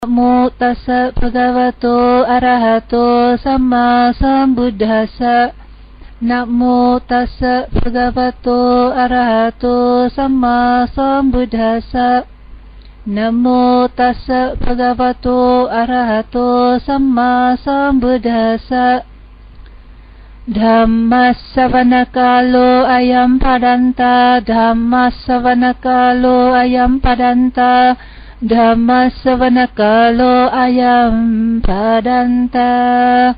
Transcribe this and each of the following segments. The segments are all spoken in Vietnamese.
Namo tassa bhagavato arahato samma sambuddhassa. Namo tassa bhagavato arahato samma sambuddhassa. Namo tassa bhagavato arahato samma sambuddhassa. Dhammasavanakalo ayam padanta, Dhammasavanakalo ayam padanta, Dhammasavanakalo ayam padanta.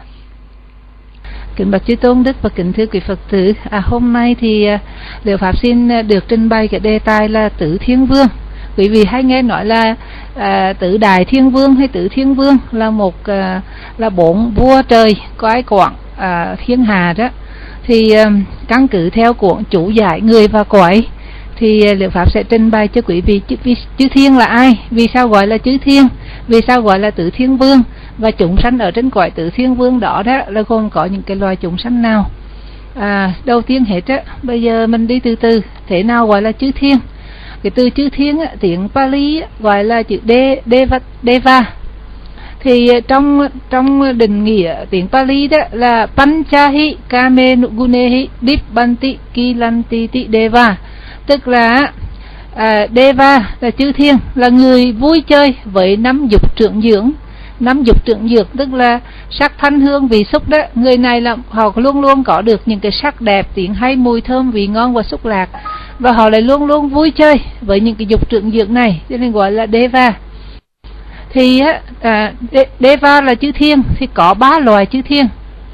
Kính bạch Chư Tôn Đức và kính thưa quý Phật tử, hôm nay thì Liệu Pháp xin được trình bày cái đề tài là Tứ Thiên Vương. Quý vị hay nghe nói là Tứ Đại Thiên Vương hay Tứ Thiên Vương là là bốn vua trời cai quản thiên hà đó. Thì căn cứ theo cuốn Chú Giải Người và Quái thì Liệu Pháp sẽ trình bày cho quý vị chư thiên là ai, vì sao gọi là chư thiên, vì sao gọi là Tứ Thiên Vương, và chúng sanh ở trên cõi Tứ Thiên Vương đó là gồm có những cái loài chúng sanh nào. Đầu tiên hết á, bây giờ mình đi từ từ, thế nào gọi là chư thiên. Cái từ chư thiên á, tiếng Pali gọi là chữ Deva. Thì trong định nghĩa tiếng Pali đó là Panchahi Kame Gunehi Dibbanti Kilanti Ti Deva, tức là Deva là chư thiên, là người vui chơi với năm dục trưởng dưỡng. Năm dục trưởng dưỡng tức là sắc thanh hương vị xúc đó. Người này là họ luôn luôn có được những cái sắc đẹp, tiếng hay, mùi thơm, vị ngon và xúc lạc, và họ lại luôn luôn vui chơi với những cái dục trưởng dưỡng này, cho nên gọi là Deva. Thì Deva là chư thiên thì có 3 loài chư thiên,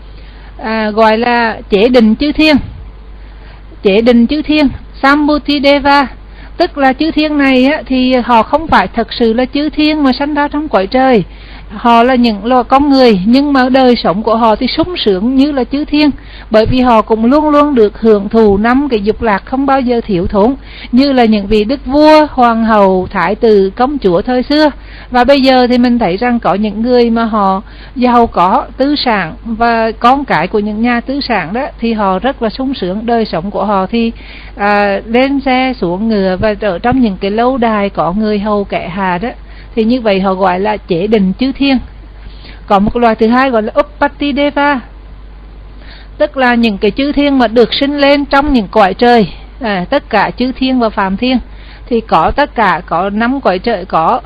gọi là chế định chư thiên. Chế định chư thiên Sambuti Deva, tức là chư thiên này á, thì họ không phải thật sự là chư thiên mà sanh ra trong cõi trời. Họ là những loài con người, nhưng mà đời sống của họ thì sung sướng như là chư thiên, bởi vì họ cũng luôn luôn được hưởng thụ năm cái dục lạc không bao giờ thiếu thốn, như là những vị đức vua, hoàng hậu, thái tử, công chúa thời xưa. Và bây giờ thì mình thấy rằng có những người mà họ giàu có, tư sản, và con cái của những nhà tư sản đó thì họ rất là sung sướng. Đời sống của họ thì lên xe xuống ngựa và ở trong những cái lâu đài có người hầu kẻ hà đó. Thì như vậy họ gọi là chế định chư thiên. Có một loài thứ hai gọi là Uppati Deva, tức là những cái chư thiên mà được sinh lên trong những cõi trời, tất cả chư thiên và phàm thiên. Thì có tất cả có 5 cõi trời, có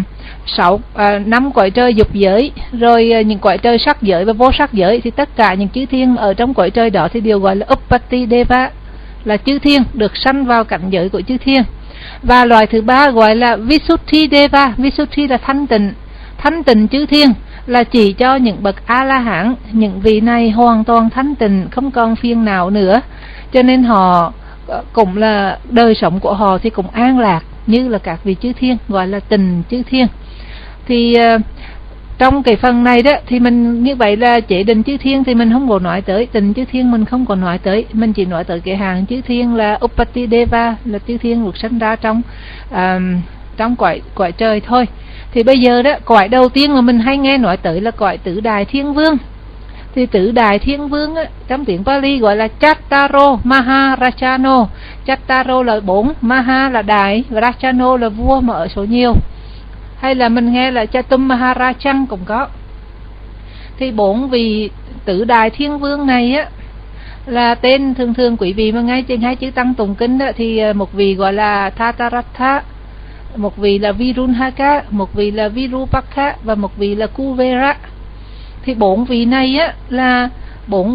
5 cõi trời dục giới, rồi những cõi trời sắc giới và vô sắc giới. Thì tất cả những chư thiên ở trong cõi trời đó thì đều gọi là Uppati Deva, là chư thiên được sanh vào cảnh giới của chư thiên. Và loài thứ ba gọi là Visuddhi Deva. Visuddhi là thanh tịnh. Thanh tịnh chư thiên là chỉ cho những bậc A-la-hán. Những vị này hoàn toàn thanh tịnh, không còn phiền não nữa, cho nên họ cũng là đời sống của họ thì cũng an lạc như là các vị chư thiên, gọi là tịnh chư thiên. Thì trong cái phần này đó thì mình như vậy là chế định chư thiên thì mình không có nói tới, tịnh chư thiên mình không có nói tới, mình chỉ nói tới cái hàng chư thiên là Uppati Deva, là chư thiên được sinh ra trong cõi trời thôi. Thì bây giờ đó, cõi đầu tiên mà mình hay nghe nói tới là cõi Tứ Đại Thiên Vương. Thì Tứ Đại Thiên Vương á, trong tiếng Pali gọi là Chattaro Maharachano. Chattaro là 4, Maha là đại, và Rachano là vua mà ở số nhiều. Hay là mình nghe là Chatum Maharachang cũng có. Thì 4 vị Tứ Đại Thiên Vương này á là tên thường quý vị mà ngay trên 2 chữ tăng tụng kinh đó, thì một vị gọi là Thataratha, một vị là Virunhaka, một vị là Virupakha và một vị là Kuvera. Thì 4 vị này á là 4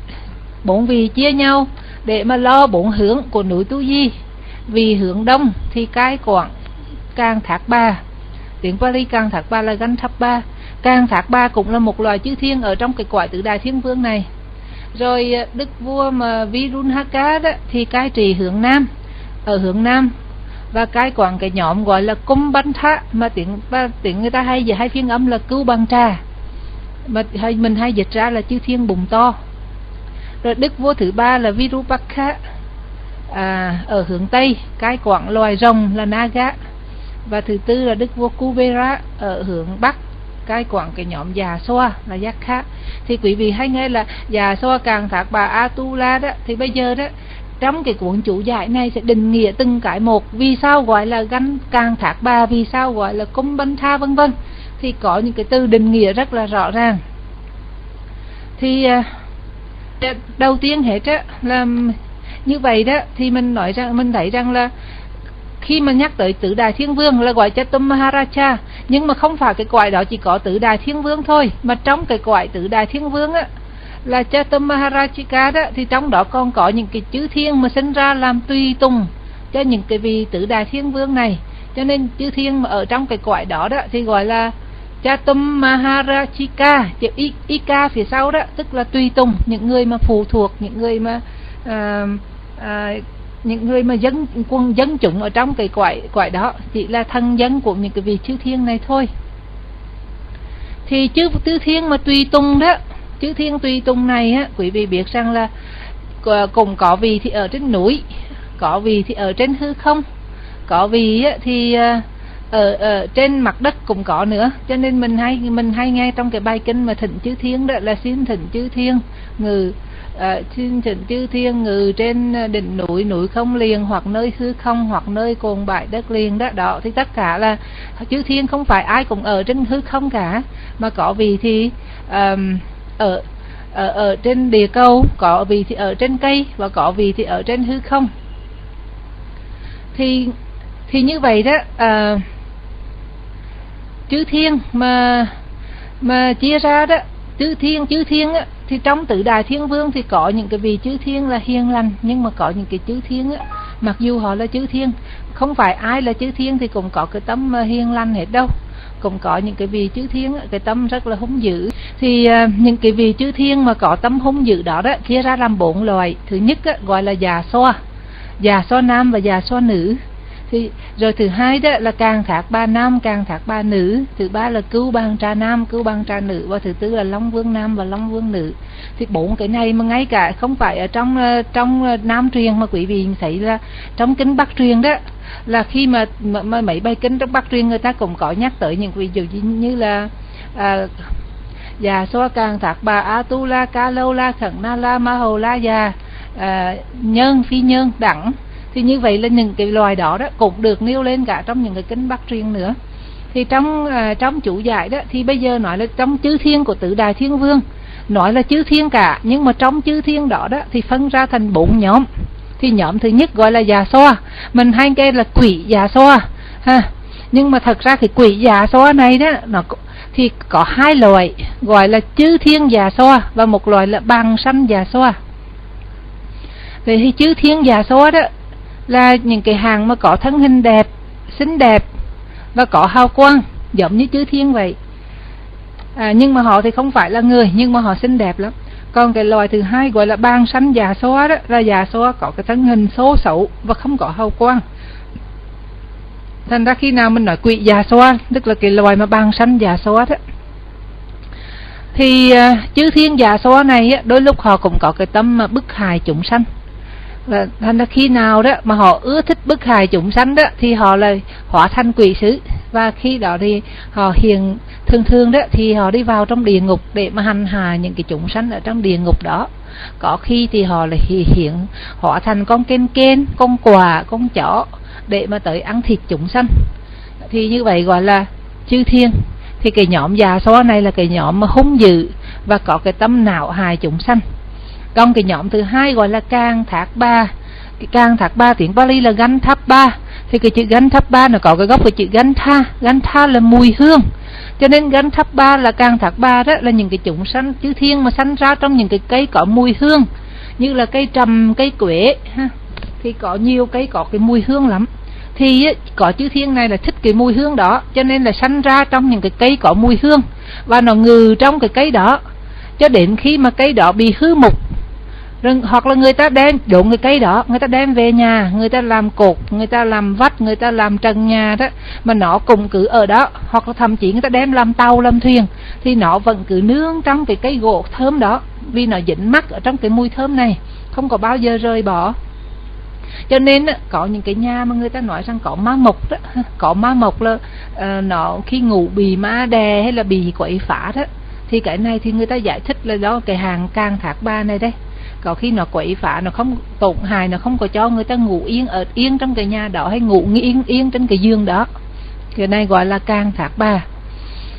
vị chia nhau để mà lo 4 hướng của núi Tu Di. Vì hướng đông thì cai quản Càng Thác Ba, tiếng Pali Càng Thác Ba là Ganthappa. Càng Thác Ba cũng là một loài chư thiên ở trong cái cõi Tứ Đại Thiên Vương này. Rồi đức vua mà Virunhaka đó thì cai trị hướng nam, ở hướng nam, và cai quản cái nhóm gọi là Kumbantha, mà tiếng người ta hay phiên âm là Cưu Bằng Trà, mà mình hay dịch ra là chư thiên bụng to. Rồi đức vua thứ 3 là Virupakha, ở hướng tây, cai quản loài rồng là Naga. Và thứ 4 là đức vua Kuvera ở hướng bắc, cai quản cái nhóm Già Xoa là Yakha. Thì quý vị hay nghe là Già Xoa, Càng Thác Bà, Atula đó. Thì bây giờ đó trong cái cuốn Chú Giải này sẽ định nghĩa từng cái một, vì sao gọi là Càng Thác Bà, vì sao gọi là Kumbantha vân vân. thì có những cái từ định nghĩa rất là rõ ràng. Thì đầu tiên hết á là như vậy đó, thì mình nói rằng, mình thấy rằng là khi mà nhắc tới tứ đại thiên vương là gọi Chatum Maharaja, nhưng mà không phải cái cõi đó chỉ có tứ đại thiên vương thôi, mà trong cái cõi tứ đại thiên vương á là Chatum Maharajika đó, thì trong đó còn có những cái chư thiên mà sinh ra làm tùy tùng cho những cái vị tứ đại thiên vương này. Cho nên chư thiên mà ở trong cái cõi đó đó thì gọi là Chatum Maharajika, chữ Ika phía sau đó tức là tùy tùng, những người mà phụ thuộc, những người mà dân chúng ở trong cái cõi đó chỉ là thân dân của những cái vị chư thiên này thôi. Thì chư thiên mà tùy tùng đó, chư thiên tùy tùng này á, quý vị biết rằng là cũng có vị thì ở trên núi, có vị thì ở trên hư không, có vị thì ở trên mặt đất cũng có nữa. Cho nên mình hay nghe trong cái bài kinh mà thỉnh chư thiên đó là xin thỉnh chư thiên ngự, xin thỉnh chư thiên ngự trên đỉnh núi, núi không liền, hoặc nơi hư không, hoặc nơi cồn bãi đất liền đó. Đó thì tất cả là chư thiên, không phải ai cũng ở trên hư không cả, mà có vị thì ở trên địa cầu, có vị thì ở trên cây, và có vị thì ở trên hư không. Thì như vậy đó, chư thiên mà chia ra đó, chư thiên á, thì trong tứ đại thiên vương thì có những cái vị chư thiên là hiền lành, nhưng mà có những cái chư thiên á, mặc dù họ là chư thiên, không phải ai là chư thiên thì cũng có cái tâm hiền lành hết đâu. Cũng có những cái vị chư thiên á, cái tâm rất là hung dữ. Thì những cái vị chư thiên mà có tâm hung dữ đó đó chia ra làm 4 loại. Thứ nhất á, gọi là già xoa nam và già xoa nữ. Thì rồi thứ hai đó là càng thạc ba nam, càng thạc ba nữ. Thứ ba là cưu bang trà nam, cưu bang trà nữ. Và thứ tư là long vương nam và long vương nữ. Thì 4 cái này mà ngay cả không phải ở trong Nam truyền, mà quý vị thấy là trong kinh Bắc truyền đó, là khi mà mấy bài kinh trong Bắc truyền người ta cũng có nhắc tới những ví dụ như là già xoa càng thạc bà Atula, Ca Lâu La, Khẩn Na La, Ma Hầu La già, nhân, phi nhân, đẳng. Thì như vậy là những cái loài đó đó cũng được nêu lên cả trong những cái kinh Bắc truyền nữa. Thì trong chủ giải đó thì bây giờ nói là trong chư thiên của tứ đại thiên vương, nói là chư thiên cả, nhưng mà trong chư thiên đó đó thì phân ra thành 4 nhóm. Thì nhóm thứ nhất gọi là già xoa, mình hay kêu là quỷ già xoa ha. Nhưng mà thật ra cái quỷ già xoa này đó nó thì có 2 loại, gọi là chư thiên già xoa và một loại là bằng sanh già xoa. Vậy thì chư thiên già xoa đó là những cái hàng mà có thân hình đẹp, xinh đẹp và có hào quang giống như chư thiên vậy. Nhưng mà họ thì không phải là người, nhưng mà họ xinh đẹp lắm. Còn cái loài thứ hai gọi là ban sanh già xoa đó, là già xoa có cái thân hình xấu xấu và không có hào quang. Thành ra khi nào mình nói quỷ già xoa, tức là cái loài mà ban sanh già xoa đó, thì chư thiên già xoa này đôi lúc họ cũng có cái tâm mà bức hại chúng sanh. Và thành ra khi nào đó mà họ ưa thích bức hại chúng sanh đó thì họ là hóa thành quỷ sứ. Và khi đó thì họ thường đó thì họ đi vào trong địa ngục để mà hành hạ những cái chúng sanh ở trong địa ngục đó. Có khi thì họ là hiện hóa thành con kên, con quà, con chó để mà tới ăn thịt chúng sanh. Thì như vậy gọi là chư thiên. Thì cái nhóm già xoa này là cái nhóm mà hung dữ và có cái tâm não hại chúng sanh. Còn cái nhóm thứ hai gọi là càng thạc ba. Cái càng thạc ba tiếng Pali là ganh tháp ba. Thì cái chữ ganh tháp ba nó có cái gốc của chữ ganh tha là mùi hương. Cho nên ganh tháp ba là càng thạc ba đó là những cái chúng sanh chư thiên mà sanh ra trong những cái cây có mùi hương, như là cây trầm, cây quế ha. Thì có nhiều cây có cái mùi hương lắm. Thì có chư thiên này là thích cái mùi hương đó, cho nên là sanh ra trong những cái cây có mùi hương và nó ngừ trong cái cây đó cho đến khi mà cây đó bị hư mục. Rồi, hoặc là người ta đem đụng cái cây đó, người ta đem về nhà, người ta làm cột, người ta làm vách, người ta làm trần nhà đó, mà nó cũng cứ ở đó. Hoặc là thậm chí người ta đem làm tàu, làm thuyền, thì nó vẫn cứ nương trong cái cây gỗ thơm đó, vì nó dính mắc ở trong cái mùi thơm này, không có bao giờ rời bỏ. Cho nên có những cái nhà mà người ta nói rằng có ma mộc đó, có ma mộc là nó khi ngủ bị ma đè hay là bị quậy phá đó. Thì cái này thì người ta giải thích là do cái hàng càng thạc ba này đây. Có khi nó quậy phá, nó không tổn hại, nó không có cho người ta ngủ yên trong cái nhà đó, hay ngủ yên trên cái giường đó. Cái này gọi là càng thạc ba.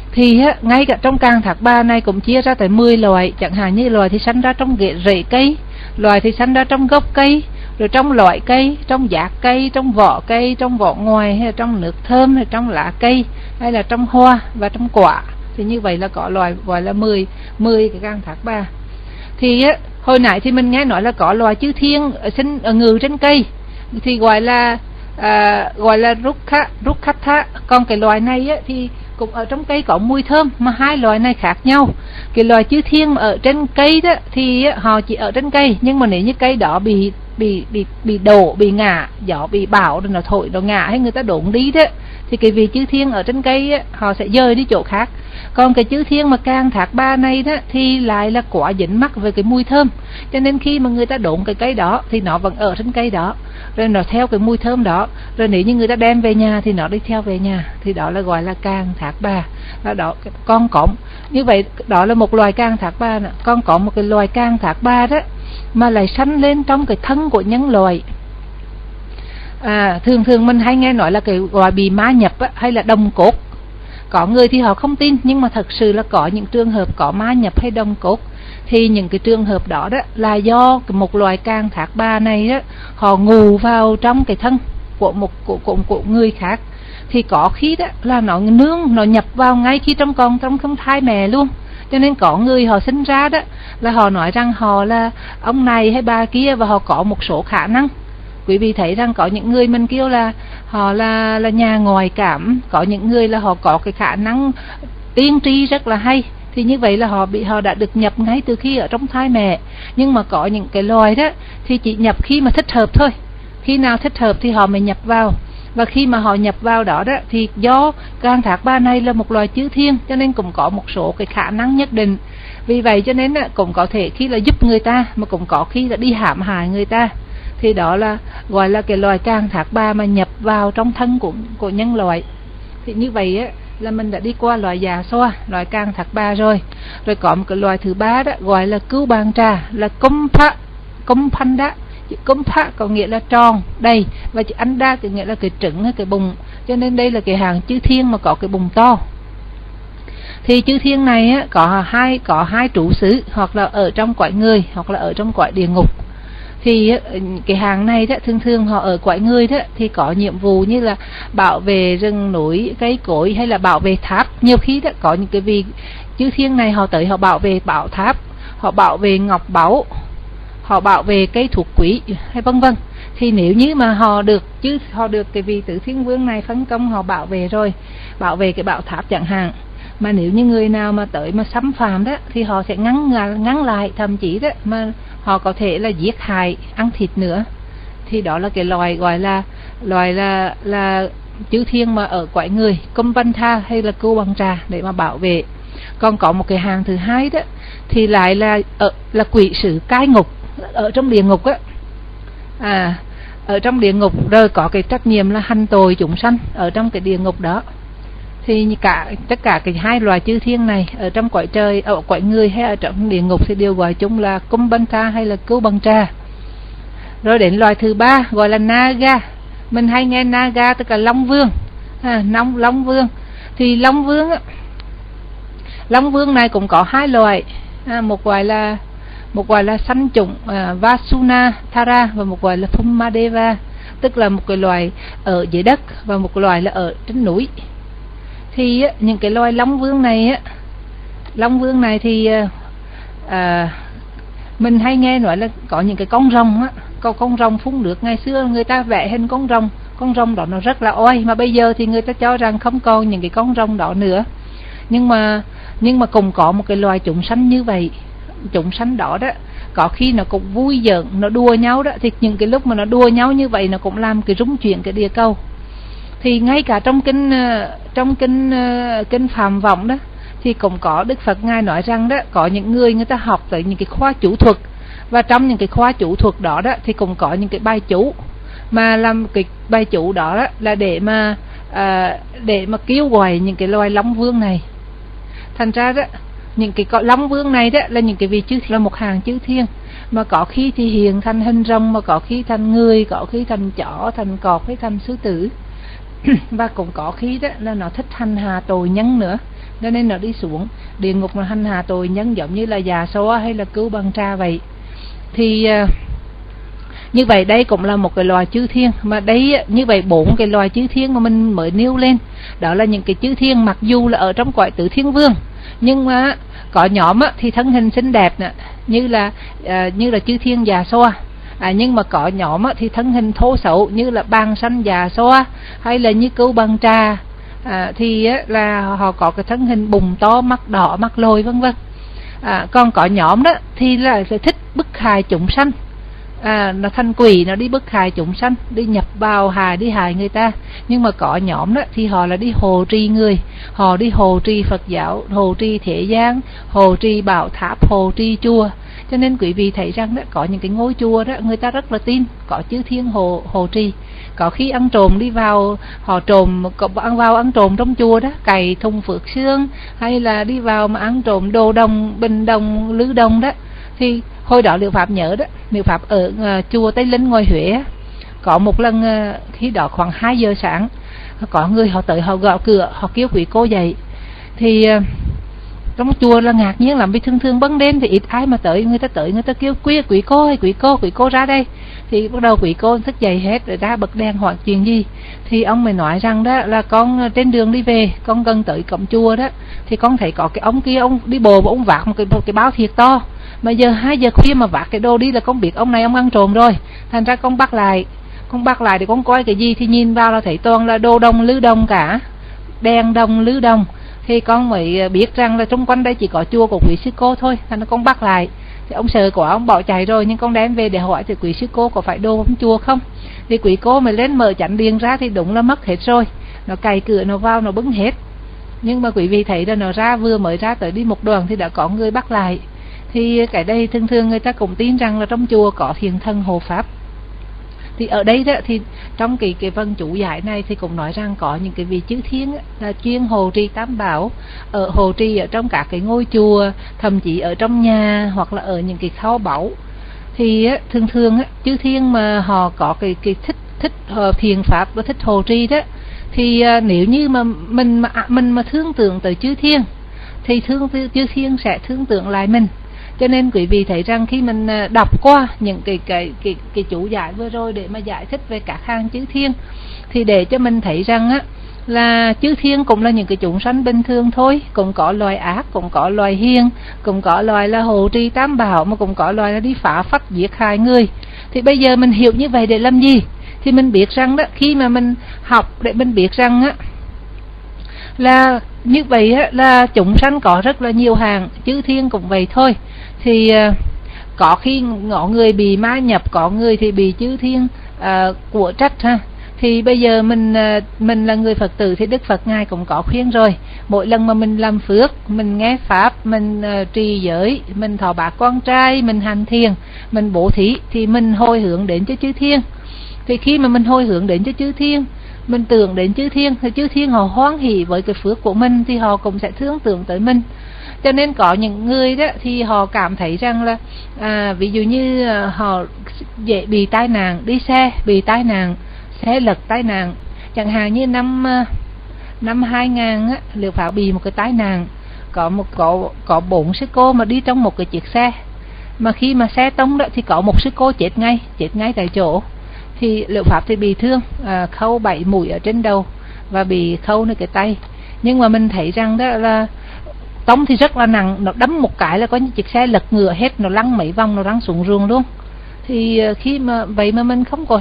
Thì ngay cả trong can thạc ba này cũng chia ra tới 10 loài, chẳng hạn như loài thì sanh ra trong rễ cây, loài thì sanh ra trong gốc cây, rồi trong loại cây, trong giác cây, trong vỏ cây, trong vỏ ngoài, hay là trong nước thơm, hay trong lá cây, hay là trong hoa và trong quả. Thì như vậy là có loài gọi là 10 cái can thạc ba. Thì hồi nãy thì mình nghe nói là có loài chư thiên sinh ngự trên cây thì gọi là rúc khách thá. Còn cái loài này thì cũng ở trong cây có mùi thơm, mà hai loài này khác nhau. Cái loài chư thiên ở trên cây đó thì họ chỉ ở trên cây, nhưng mà nếu như cây đó bị đổ, bị ngã, gió bị bão rồi nó thổi nó ngã hay người ta đụng đi đó, thì cái vị chư thiên ở trên cây họ sẽ dời đi chỗ khác. Còn cái chư thiên mà can thạc ba này đó thì lại là quá dính mắc về cái mùi thơm, cho nên khi mà người ta đụng cái cây đó thì nó vẫn ở trên cây đó, rồi nó theo cái mùi thơm đó, rồi nếu như người ta đem về nhà thì nó đi theo về nhà. Thì đó là gọi là can thạc ba. Đó con cọp như vậy, đó là một loài can thạc ba. Con có một cái loài can thạc ba đó mà lại sanh lên trong cái thân của nhân loại. Thường mình hay nghe nói là cái gọi bị ma nhập hay là đồng cốt. Có người thì họ không tin, nhưng mà thật sự là có những trường hợp có ma nhập hay đồng cốt. Thì những cái trường hợp đó là do một loài can thạc ba này đó, họ ngủ vào trong cái thân của người khác. Thì có khi đó là nó nhập vào ngay khi trong thai mẹ luôn. Cho nên có người họ sinh ra đó là họ nói rằng họ là ông này hay bà kia, và họ có một số khả năng. Quý vị thấy rằng có những người mình kêu là họ là nhà ngoại cảm, có những người là họ có cái khả năng tiên tri rất là hay. Thì như vậy là họ đã được nhập ngay từ khi ở trong thai mẹ. Nhưng mà có những cái loài đó thì chỉ nhập khi mà thích hợp thôi. Khi nào thích hợp thì họ mới nhập vào. Và khi mà họ nhập vào đó thì do can thạc ba này là một loài chư thiên, cho nên cũng có một số cái khả năng nhất định. Vì vậy cho nên cũng có thể khi là giúp người ta, mà cũng có khi là đi hãm hại người ta. Thì đó là gọi là cái loài can thạc ba mà nhập vào trong thân của nhân loại. Thì như vậy là mình đã đi qua loài già xoa, loài can thạc ba rồi. Rồi có một cái loài thứ ba đó gọi là cưu bàn trà, là cung phanh đá. Chữ cung phá có nghĩa là tròn, đầy, và chữ anh đa có nghĩa là cái trứng hay cái bụng. Cho nên đây là cái hàng chư thiên mà có cái bụng to. Thì chư thiên này có hai trụ xứ, hoặc là ở trong cõi người, hoặc là ở trong cõi địa ngục. Thì cái hàng này thường họ ở cõi người thì có nhiệm vụ như là bảo vệ rừng núi cây cối, hay là bảo vệ tháp. Nhiều khi có những cái vị chư thiên này họ tới họ bảo vệ bảo tháp, họ bảo vệ ngọc báu, họ bảo vệ cây thuộc quý hay vân vân. Thì nếu như mà họ được cái vị Tứ Thiên Vương này phân công họ bảo vệ rồi, bảo vệ cái bảo tháp chẳng hạn, mà nếu như người nào mà tới mà xâm phạm thì họ sẽ ngăn lại, thậm chí mà họ có thể là giết hại, ăn thịt nữa. Thì đó là cái loài gọi là chư thiên mà ở cõi người, Cung Văn Tha hay là Cưu Bằng Trà để mà bảo vệ. Còn có một cái hàng thứ hai thì lại là quỷ sử cai ngục, ở trong địa ngục ở trong địa ngục, rồi có cái trách nhiệm là hành tội chúng sanh ở trong cái địa ngục đó. Thì tất cả cái hai loài chư thiên này ở trong cõi trời, ở cõi người hay ở trong địa ngục thì đều gọi chung là Cung Bân Tha hay là Cưu Bằng Trà. Rồi đến loài thứ ba gọi là Naga. Mình hay nghe Naga tức là Long Vương. Long Vương thì Long Vương này cũng có hai loài, một gọi là sanh chủng Vasuna Thara, và một gọi là Phumadeva, tức là một cái loài ở dưới đất và một loài là ở trên núi. Thì những cái loài Long Vương này thì mình hay nghe nói là có những cái con rồng phun nước. Ngày xưa người ta vẽ hình con rồng đó nó rất là oai, mà bây giờ thì người ta cho rằng không còn những cái con rồng đó nữa. Nhưng mà cũng có một cái loài chúng sanh như vậy. Chúng sanh đó có khi nó cũng vui giỡn, nó đùa nhau thì những cái lúc mà nó đùa nhau như vậy nó cũng làm cái rung chuyển cái địa cầu. Thì ngay cả trong kinh Phạm Vọng thì cũng có Đức Phật ngài nói rằng có những người ta học tới những cái khoa chủ thuật, và trong những cái khoa chủ thuật đó thì cũng có những cái bài chú, mà làm cái bài chú đó là để mà kêu gọi những cái loài Long Vương này. Thành ra những cái Long Vương này là những cái vị là một hàng chư thiên, mà có khi thì hiện thành hình rồng, mà có khi thành người, có khi thành chó, thành cọp hay thành sư tử. Và cũng có khi là nó thích hành hạ tội nhân nữa. cho nên nó đi xuống địa ngục mà hành hạ tội nhân giống như là già xoa hay là Cưu Bằng Trà vậy. Thì như vậy đây cũng là một cái loài chư thiên, mà đây như vậy 4 cái loài chư thiên mà mình mới nêu lên, đó là những cái chư thiên mặc dù là ở trong cõi Tứ Thiên Vương, nhưng mà có nhóm thì thân hình xinh đẹp nè, như là chư thiên già xoa, nhưng mà có nhóm thì thân hình thô xấu như là Bàn Sanh già xoa hay là như Cưu Bằng Trà, thì là họ có cái thân hình bùng to, mắt đỏ, mắt lồi vân vân. Còn có nhóm đó thì là thích bức hại chúng sanh, nó thành quỷ, nó đi bức hại chúng sanh, đi nhập vào đi hại người ta. Nhưng mà có nhóm đó thì họ là đi hộ trì người, họ đi hộ trì Phật giáo, hộ trì thế gian, hộ trì bảo tháp, hộ trì chùa. Cho nên quý vị thấy rằng đó, có những cái ngôi chùa đó người ta rất là tin, có chư thiên hộ trì. Có khi ăn trộm đi vào, họ ăn trộm trong chùa đó, cày thùng phước xương, hay là đi vào mà ăn trộm đồ đồng, bình đồng, lư đồng đó. Thì hồi đó Liệu Pháp nhớ đó, Liệu Pháp ở chùa Tây Linh ngoài Huế, có một lần khi đó khoảng 2 giờ sáng, có người họ tới họ gõ cửa, họ kêu quý cô dậy. Thì trong chùa là ngạc nhiên lắm, vì thường ban đêm thì ít ai mà tới, người ta kêu quý cô ra đây. Thì bắt đầu quý cô thức dậy hết rồi ra bật đèn hỏi chuyện gì. Thì ông mới nói rằng đó là con trên đường đi về, con gần tới cổng chùa đó, thì con thấy có cái ông kia, ông đi bộ mà ông vác một cái bao thiệt to, mà giờ 2 giờ khuya mà vác cái đồ đi là con biết ông này ông ăn trộm rồi. Thành ra con bắt lại để con coi cái gì, thì nhìn vào là thấy toàn là đồ đồng lư đồng cả, đèn đồng lư đồng. Thì con mới biết rằng là xung quanh đây chỉ có chùa của quý sư cô thôi. Thành ra con bắt lại, thì ông sợ của ông bỏ chạy rồi, nhưng con đem về để hỏi thì quý sư cô có phải đồ trong chùa không. Thì quý cô mới lên mở chánh điện ra thì đúng là mất hết rồi, nó cày cửa, nó vào, nó bứng hết. Nhưng mà quý vị thấy là nó vừa mới ra tới đi một đoạn thì đã có người bắt lại. Thì cái đây thường người ta cũng tin rằng là trong chùa có thiền thần hộ pháp. Thì ở đây đó thì trong cái phần chủ giải này thì cũng nói rằng có những cái vị chư thiên là chuyên hộ trì tam bảo, ở hộ trì ở trong các cái ngôi chùa, thậm chí ở trong nhà hoặc là ở những cái kho báu. Thì thường chư thiên mà họ có cái thích thiền pháp và thích hộ trì đó, thì nếu như mà mình mà thương tưởng tới chư thiên thì chư thiên sẽ thương tưởng lại mình. Cho nên quý vị thấy rằng khi mình đọc qua những cái chủ giải vừa rồi để mà giải thích về các hàng chư thiên, thì để cho mình thấy rằng là chư thiên cũng là những cái chúng sanh bình thường thôi, cũng có loài ác, cũng có loài hiền, cũng có loài là hộ trì tam bảo, mà cũng có loài là đi phá phách giết hại người. Thì bây giờ mình hiểu như vậy để làm gì? Thì mình biết rằng đó, khi mà mình học để mình biết rằng là như vậy là chúng sanh có rất là nhiều hàng, chư thiên cũng vậy thôi. Thì có khi ngõ người bị ma nhập, có người thì bị chư thiên của trách ha. Thì bây giờ mình là người Phật tử thì Đức Phật Ngài cũng có khuyên rồi, mỗi lần mà mình làm phước, mình nghe pháp, mình trì giới, mình thọ bát quan trai, mình hành thiền, mình bố thí, thì mình hồi hướng đến cho chư thiên. Thì khi mà mình hồi hướng đến cho chư thiên, mình tưởng đến chư thiên, thì chư thiên họ hoan hỷ với cái phước của mình, thì họ cũng sẽ thương tưởng tới mình. Cho nên có những người đó thì họ cảm thấy rằng là ví dụ như họ dễ bị tai nạn đi xe, bị tai nạn xe lật tai nạn. Chẳng hạn như năm 2000 Liệu Pháp bị một cái tai nạn, có 4 sư cô mà đi trong một cái chiếc xe, mà khi mà xe tông đó thì có một sư cô chết ngay tại chỗ. Thì Liệu Pháp thì bị thương, khâu 7 mũi ở trên đầu và bị khâu nơi cái tay. Nhưng mà mình thấy rằng đó là tông thì rất là nặng, nó đấm một cái là có những chiếc xe lật ngửa hết, nó lăn mấy vòng, nó lăn xuống ruộng luôn. Thì khi mà vậy mà mình không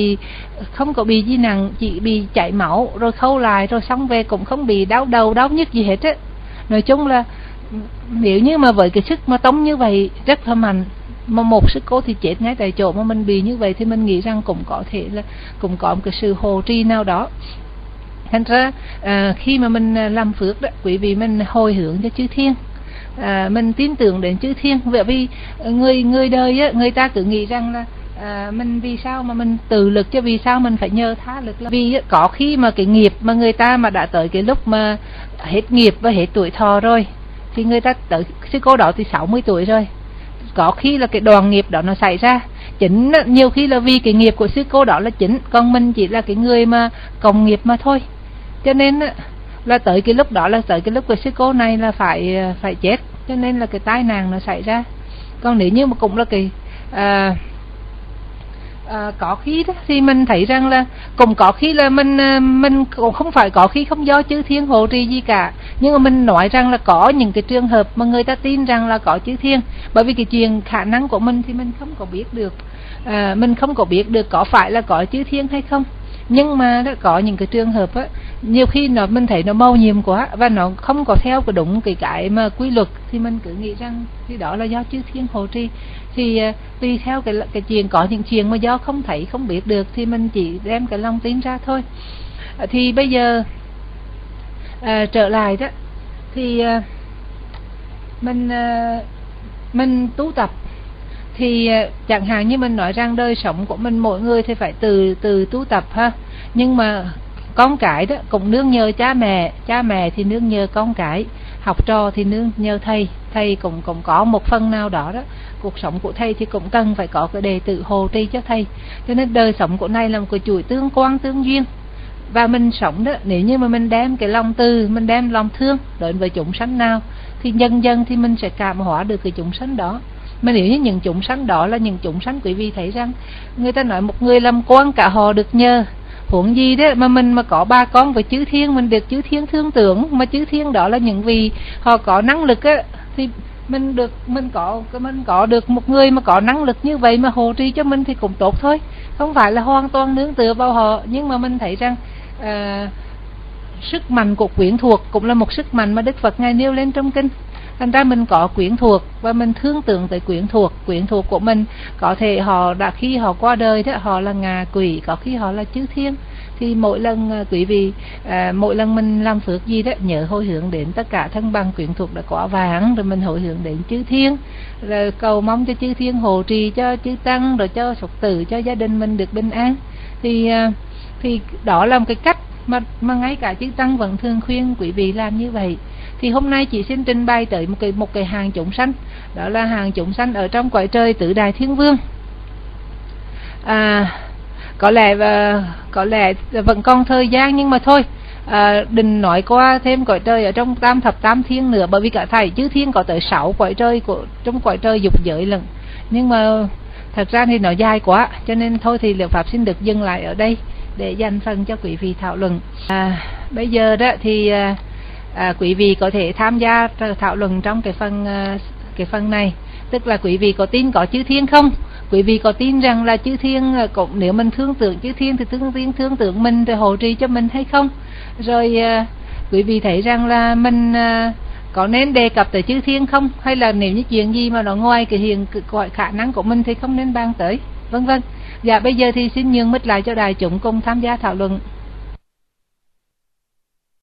có bị gì nặng, chỉ bị chảy máu rồi khâu lại rồi xong về, cũng không bị đau đầu đau nhức gì hết á. Nói chung là nếu như mà với cái sức mà tông như vậy rất là mạnh, mà một sư cô thì chết ngay tại chỗ, mà mình bị như vậy thì mình nghĩ rằng cũng có thể là cũng có một cái sự hộ trì nào đó. Thành ra khi mà mình làm phước đó, quý vị mình hồi hướng cho chư thiên, mình tin tưởng đến chư thiên. Bởi vì người đời á, người ta cứ nghĩ rằng là mình vì sao mà mình tự lực, chứ vì sao mình phải nhờ tha lực. Là vì có khi mà cái nghiệp mà người ta mà đã tới cái lúc mà hết nghiệp và hết tuổi thọ rồi, thì người ta tới sư cô đó thì 60 tuổi rồi, có khi là cái đoàn nghiệp đó nó xảy ra chính, nhiều khi là vì cái nghiệp của sư cô đó là chính, còn mình chỉ là cái người mà cộng nghiệp mà thôi. Cho nên là tới cái lúc đó là tới cái lúc của sư cô này là phải chết, cho nên là cái tai nạn nó xảy ra. Còn nếu như mà cũng là cái có khi đó thì mình thấy rằng là cũng có khi là mình cũng không phải có khi không do chư thiên hộ trì gì cả, nhưng mà mình nói rằng là có những cái trường hợp mà người ta tin rằng là có chư thiên, bởi vì cái chuyện khả năng của mình thì mình không có biết được, mình không có biết được có phải là có chư thiên hay không. Nhưng mà đó, có những cái trường hợp á, nhiều khi mình thấy nó mâu nhiệm quá và nó không có theo cái đúng cái mà quy luật, thì mình cứ nghĩ rằng thì đó là do chư thiên hộ trì. Thì tùy theo cái chuyện, có những chuyện mà do không thấy không biết được thì mình chỉ đem cái lòng tin ra thôi. Thì bây giờ trở lại đó, thì mình tu tập thì chẳng hạn như mình nói rằng đời sống của mình mỗi người thì phải từ tu tập ha, nhưng mà con cái đó cũng nương nhờ cha mẹ thì nương nhờ con cái, học trò thì nương nhờ thầy cũng có một phần nào đó đó. Cuộc sống của thầy thì cũng cần phải có cái đệ tử hộ trì cho thầy, cho nên đời sống của này là một cái chuỗi tương quan tương duyên. Và mình sống đó, nếu như mà mình đem cái lòng từ, mình đem lòng thương đến với chúng sanh nào thì dần dần thì mình sẽ cảm hóa được cái chúng sanh đó. Mà nếu như những chúng sanh đó là những chúng sanh, quý vị thấy rằng người ta nói một người làm quan cả họ được nhờ, huống gì đó mà mình mà có ba con với chư thiên, mình được chư thiên thương tưởng, mà chư thiên đó là những vì họ có năng lực á, thì mình có được một người mà có năng lực như vậy mà hộ trì cho mình thì cũng tốt thôi, không phải là hoàn toàn nương tựa vào họ. Nhưng mà mình thấy rằng sức mạnh của quyến thuộc cũng là một sức mạnh mà Đức Phật ngài nêu lên trong kinh. Thành ra mình có quyến thuộc và mình thương tưởng tới quyến thuộc của mình, có thể họ đã khi họ qua đời đó họ là ngạ quỷ, có khi họ là chư thiên. Thì mỗi lần quý vị mỗi lần mình làm phước gì đó, nhớ hồi hướng đến tất cả thân bằng quyến thuộc đã quả vàng, rồi mình hồi hướng đến chư thiên, rồi cầu mong cho chư thiên hộ trì cho chư tăng, rồi cho Phật tử, cho gia đình mình được bình an. Thì đó là một cái cách mà ngay cả chư tăng vẫn thường khuyên quý vị làm như vậy. Thì hôm nay chị xin trình bày tới một cái hàng chúng sanh, đó là hàng chúng sanh ở trong cõi trời Tứ Đại Thiên Vương. Có lẽ vẫn còn thời gian, nhưng mà thôi, đừng nói qua thêm cõi trời ở trong tam thập tam thiên nữa, bởi vì cả thầy chư thiên có tới 6 cõi trời trong cõi trời dục giới lần. Nhưng mà thật ra thì nó dài quá, cho nên thôi thì Liệu Pháp xin được dừng lại ở đây để dành phần cho quý vị thảo luận. Bây giờ đó thì quý vị có thể tham gia thảo luận trong cái phần này, tức là quý vị có tin có chư thiên không? Quý vị có tin rằng là chư thiên cũng, nếu mình thương tưởng chư thiên thì chư thiên thương tưởng mình rồi hộ trì cho mình hay không? Rồi quý vị thấy rằng là mình có nên đề cập tới chư thiên không? Hay là nếu như chuyện gì mà nó ngoài cái khả năng của mình thì không nên bàn tới, vân vân. Dạ bây giờ thì xin nhường mic lại cho đại chúng cùng tham gia thảo luận.